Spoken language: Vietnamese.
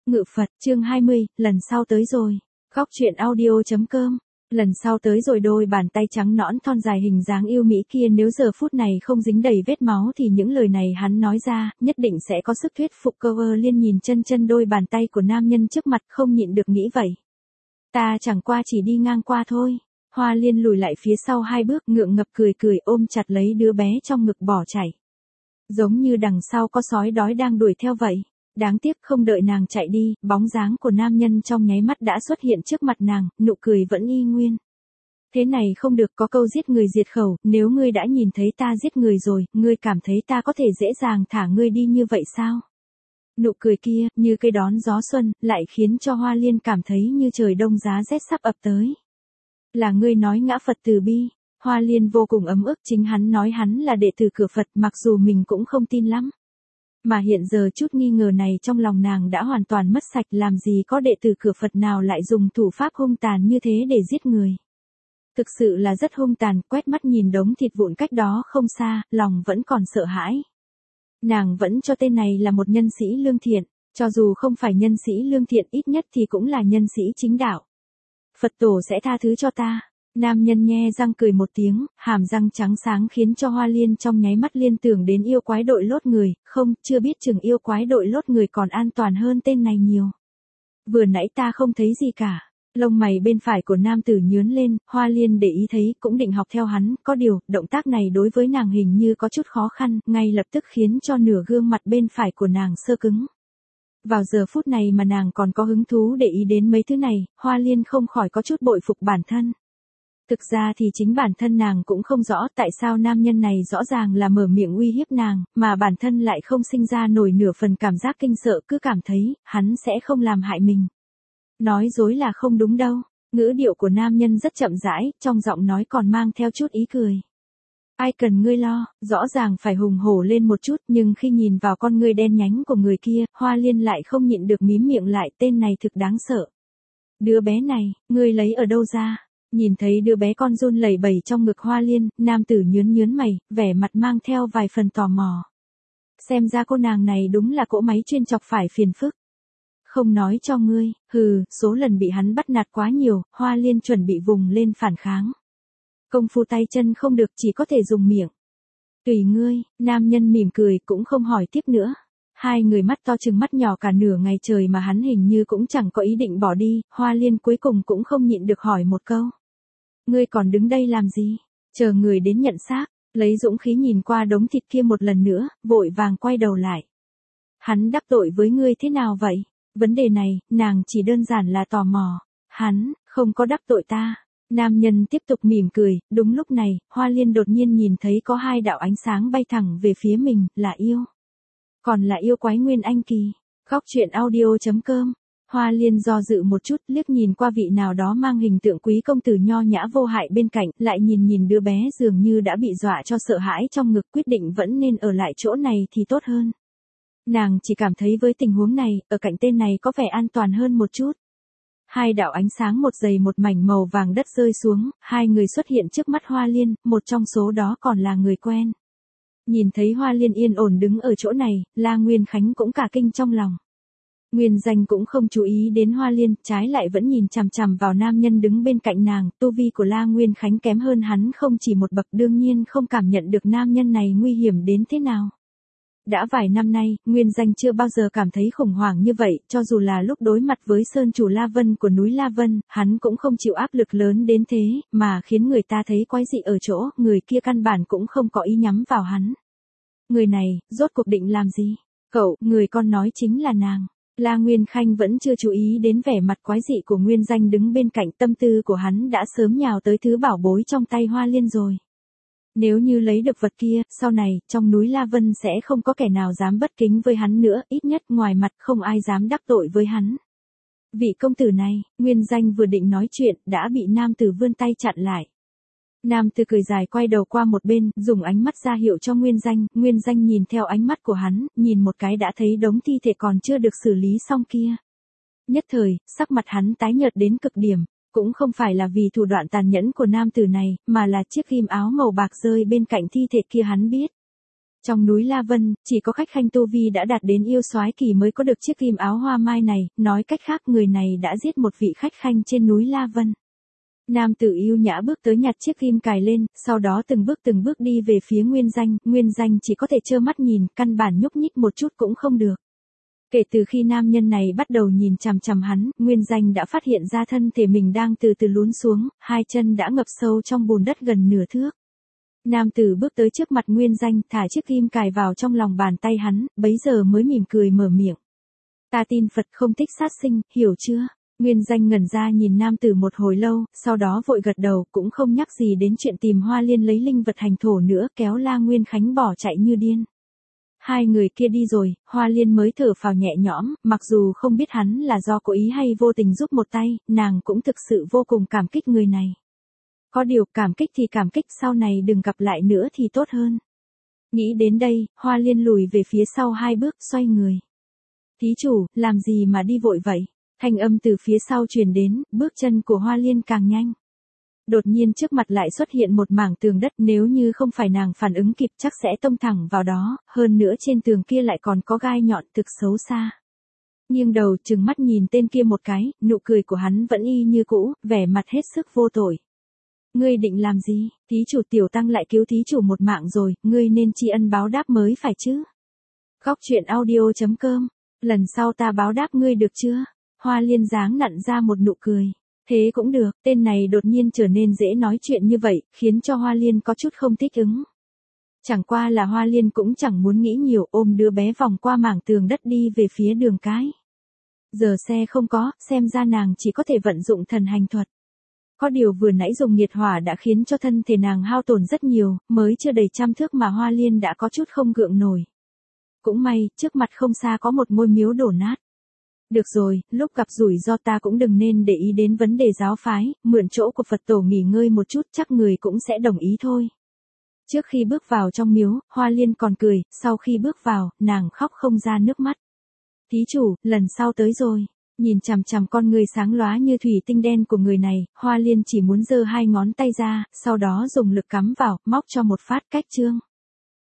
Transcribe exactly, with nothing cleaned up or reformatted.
Ngự Phật, chương hai mươi, lần sau tới rồi. Góc truyện audio.com. Lần sau tới rồi, đôi bàn tay trắng nõn thon dài hình dáng yêu mỹ kia nếu giờ phút này không dính đầy vết máu thì những lời này hắn nói ra, nhất định sẽ có sức thuyết phục. Cơ Ơ Liên nhìn chân chân đôi bàn tay của nam nhân trước mặt không nhịn được nghĩ vậy. Ta chẳng qua chỉ đi ngang qua thôi. Hoa Liên lùi lại phía sau hai bước, ngượng ngập cười cười ôm chặt lấy đứa bé trong ngực bỏ chạy. Giống như đằng sau có sói đói đang đuổi theo vậy. Đáng tiếc không đợi nàng chạy đi, bóng dáng của nam nhân trong nháy mắt đã xuất hiện trước mặt nàng, nụ cười vẫn y nguyên. Thế này không được, có câu giết người diệt khẩu, nếu ngươi đã nhìn thấy ta giết người rồi, ngươi cảm thấy ta có thể dễ dàng thả ngươi đi như vậy sao? Nụ cười kia, như cây đón gió xuân, lại khiến cho Hoa Liên cảm thấy như trời đông giá rét sắp ập tới. Là ngươi nói ngã Phật từ bi. Hoa Liên vô cùng ấm ức, chính hắn nói hắn là đệ tử cửa Phật, mặc dù mình cũng không tin lắm. Mà hiện giờ chút nghi ngờ này trong lòng nàng đã hoàn toàn mất sạch, làm gì có đệ tử cửa Phật nào lại dùng thủ pháp hung tàn như thế để giết người. Thực sự là rất hung tàn, quét mắt nhìn đống thịt vụn cách đó không xa, lòng vẫn còn sợ hãi. Nàng vẫn cho tên này là một nhân sĩ lương thiện, cho dù không phải nhân sĩ lương thiện ít nhất thì cũng là nhân sĩ chính đạo. Phật tổ sẽ tha thứ cho ta. Nam nhân nhe răng cười một tiếng, hàm răng trắng sáng khiến cho Hoa Liên trong nháy mắt liên tưởng đến yêu quái đội lốt người, không, chưa biết chừng yêu quái đội lốt người còn an toàn hơn tên này nhiều. Vừa nãy ta không thấy gì cả. Lông mày bên phải của nam tử nhướn lên, Hoa Liên để ý thấy, cũng định học theo hắn, có điều, động tác này đối với nàng hình như có chút khó khăn, ngay lập tức khiến cho nửa gương mặt bên phải của nàng sơ cứng. Vào giờ phút này mà nàng còn có hứng thú để ý đến mấy thứ này, Hoa Liên không khỏi có chút bội phục bản thân. Thực ra thì chính bản thân nàng cũng không rõ tại sao nam nhân này rõ ràng là mở miệng uy hiếp nàng, mà bản thân lại không sinh ra nổi nửa phần cảm giác kinh sợ, cứ cảm thấy, hắn sẽ không làm hại mình. Nói dối là không đúng đâu. Ngữ điệu của nam nhân rất chậm rãi, trong giọng nói còn mang theo chút ý cười. Ai cần ngươi lo, rõ ràng phải hùng hổ lên một chút, nhưng khi nhìn vào con ngươi đen nhánh của người kia, Hoa Liên lại không nhịn được mím miệng lại, tên này thực đáng sợ. Đứa bé này, ngươi lấy ở đâu ra? Nhìn thấy đứa bé con run lẩy bẩy trong ngực Hoa Liên, nam tử nhướn nhướn mày, vẻ mặt mang theo vài phần tò mò. Xem ra cô nàng này đúng là cỗ máy chuyên chọc phải phiền phức. Không nói cho ngươi, hừ, số lần bị hắn bắt nạt quá nhiều, Hoa Liên chuẩn bị vùng lên phản kháng. Công phu tay chân không được, chỉ có thể dùng miệng. Tùy ngươi, nam nhân mỉm cười cũng không hỏi tiếp nữa. Hai người mắt to chừng mắt nhỏ cả nửa ngày trời mà hắn hình như cũng chẳng có ý định bỏ đi, Hoa Liên cuối cùng cũng không nhịn được hỏi một câu. Ngươi còn đứng đây làm gì? Chờ người đến nhận xác, lấy dũng khí nhìn qua đống thịt kia một lần nữa, vội vàng quay đầu lại. Hắn đắc tội với ngươi thế nào vậy? Vấn đề này, nàng chỉ đơn giản là tò mò. Hắn, không có đắc tội ta. Nam nhân tiếp tục mỉm cười, đúng lúc này, Hoa Liên đột nhiên nhìn thấy có hai đạo ánh sáng bay thẳng về phía mình, là yêu. Còn là yêu quái Nguyên Anh Kỳ. Góc truyện audio.com. Hoa Liên do dự một chút, liếc nhìn qua vị nào đó mang hình tượng quý công tử nho nhã vô hại bên cạnh, lại nhìn nhìn đứa bé dường như đã bị dọa cho sợ hãi trong ngực, quyết định vẫn nên ở lại chỗ này thì tốt hơn. Nàng chỉ cảm thấy với tình huống này, ở cạnh tên này có vẻ an toàn hơn một chút. Hai đạo ánh sáng một dày một mảnh màu vàng đất rơi xuống, hai người xuất hiện trước mắt Hoa Liên, một trong số đó còn là người quen. Nhìn thấy Hoa Liên yên ổn đứng ở chỗ này, La Nguyên Khánh cũng cả kinh trong lòng. Nguyên Danh cũng không chú ý đến Hoa Liên, trái lại vẫn nhìn chằm chằm vào nam nhân đứng bên cạnh nàng, tu vi của La Nguyên Khánh kém hơn hắn không chỉ một bậc, đương nhiên không cảm nhận được nam nhân này nguy hiểm đến thế nào. Đã vài năm nay, Nguyên Danh chưa bao giờ cảm thấy khủng hoảng như vậy, cho dù là lúc đối mặt với Sơn Chủ La Vân của núi La Vân, hắn cũng không chịu áp lực lớn đến thế, mà khiến người ta thấy quái dị ở chỗ, người kia căn bản cũng không có ý nhắm vào hắn. Người này, rốt cuộc định làm gì? Cậu, người con nói chính là nàng. La Nguyên Khanh vẫn chưa chú ý đến vẻ mặt quái dị của Nguyên Danh đứng bên cạnh, tâm tư của hắn đã sớm nhào tới thứ bảo bối trong tay Hoa Liên rồi. Nếu như lấy được vật kia, sau này, trong núi La Vân sẽ không có kẻ nào dám bất kính với hắn nữa, ít nhất ngoài mặt không ai dám đắc tội với hắn. Vị công tử này, Nguyên Danh vừa định nói chuyện, đã bị nam tử vươn tay chặn lại. Nam tử cười dài quay đầu qua một bên, dùng ánh mắt ra hiệu cho Nguyên Danh, Nguyên Danh nhìn theo ánh mắt của hắn, nhìn một cái đã thấy đống thi thể còn chưa được xử lý xong kia. Nhất thời, sắc mặt hắn tái nhợt đến cực điểm. Cũng không phải là vì thủ đoạn tàn nhẫn của nam tử này, mà là chiếc ghim áo màu bạc rơi bên cạnh thi thể kia hắn biết. Trong núi La Vân, chỉ có khách khanh tu vi đã đạt đến yêu soái kỳ mới có được chiếc kim áo hoa mai này, nói cách khác người này đã giết một vị khách khanh trên núi La Vân. Nam tử yêu nhã bước tới nhặt chiếc kim cài lên, sau đó từng bước từng bước đi về phía Nguyên Danh, Nguyên Danh chỉ có thể trơ mắt nhìn, căn bản nhúc nhích một chút cũng không được. Kể từ khi nam nhân này bắt đầu nhìn chằm chằm hắn, Nguyên Danh đã phát hiện ra thân thể mình đang từ từ lún xuống, hai chân đã ngập sâu trong bùn đất gần nửa thước. Nam tử bước tới trước mặt Nguyên Danh, thả chiếc kim cài vào trong lòng bàn tay hắn, bấy giờ mới mỉm cười mở miệng. Ta tin Phật không thích sát sinh, hiểu chưa? Nguyên Danh ngẩn ra nhìn nam tử một hồi lâu, sau đó vội gật đầu, cũng không nhắc gì đến chuyện tìm Hoa Liên lấy linh vật hành thổ nữa, kéo La Nguyên Khánh bỏ chạy như điên. Hai người kia đi rồi, Hoa Liên mới thở phào nhẹ nhõm, mặc dù không biết hắn là do cố ý hay vô tình giúp một tay, nàng cũng thực sự vô cùng cảm kích người này. Có điều cảm kích thì cảm kích, sau này đừng gặp lại nữa thì tốt hơn. Nghĩ đến đây, Hoa Liên lùi về phía sau hai bước, xoay người. Thí chủ, làm gì mà đi vội vậy? Thanh âm từ phía sau truyền đến, bước chân của Hoa Liên càng nhanh. Đột nhiên trước mặt lại xuất hiện một mảng tường đất, nếu như không phải nàng phản ứng kịp chắc sẽ tông thẳng vào đó, hơn nữa trên tường kia lại còn có gai nhọn thực xấu xa. Nghiêng đầu trừng mắt nhìn tên kia một cái, nụ cười của hắn vẫn y như cũ, vẻ mặt hết sức vô tội. Ngươi định làm gì? Thí chủ tiểu tăng lại cứu thí chủ một mạng rồi, ngươi nên tri ân báo đáp mới phải chứ. Góc truyện audio chấm com, lần sau ta báo đáp ngươi được chưa? Hoa Liên dáng nặn ra một nụ cười. Thế cũng được, tên này đột nhiên trở nên dễ nói chuyện như vậy, khiến cho Hoa Liên có chút không thích ứng. Chẳng qua là Hoa Liên cũng chẳng muốn nghĩ nhiều, ôm đứa bé vòng qua mảng tường đất đi về phía đường cái. Giờ xe không có, xem ra nàng chỉ có thể vận dụng thần hành thuật. Có điều vừa nãy dùng nhiệt hỏa đã khiến cho thân thể nàng hao tổn rất nhiều, mới chưa đầy trăm thước mà Hoa Liên đã có chút không gượng nổi. Cũng may, trước mặt không xa có một ngôi miếu đổ nát. Được rồi, lúc gặp rủi ro ta cũng đừng nên để ý đến vấn đề giáo phái, mượn chỗ của Phật tổ nghỉ ngơi một chút chắc người cũng sẽ đồng ý thôi. Trước khi bước vào trong miếu, Hoa Liên còn cười, sau khi bước vào, nàng khóc không ra nước mắt. Thí chủ, lần sau tới rồi. Nhìn chằm chằm con người sáng lóa như thủy tinh đen của người này, Hoa Liên chỉ muốn giơ hai ngón tay ra, sau đó dùng lực cắm vào, móc cho một phát cách chương.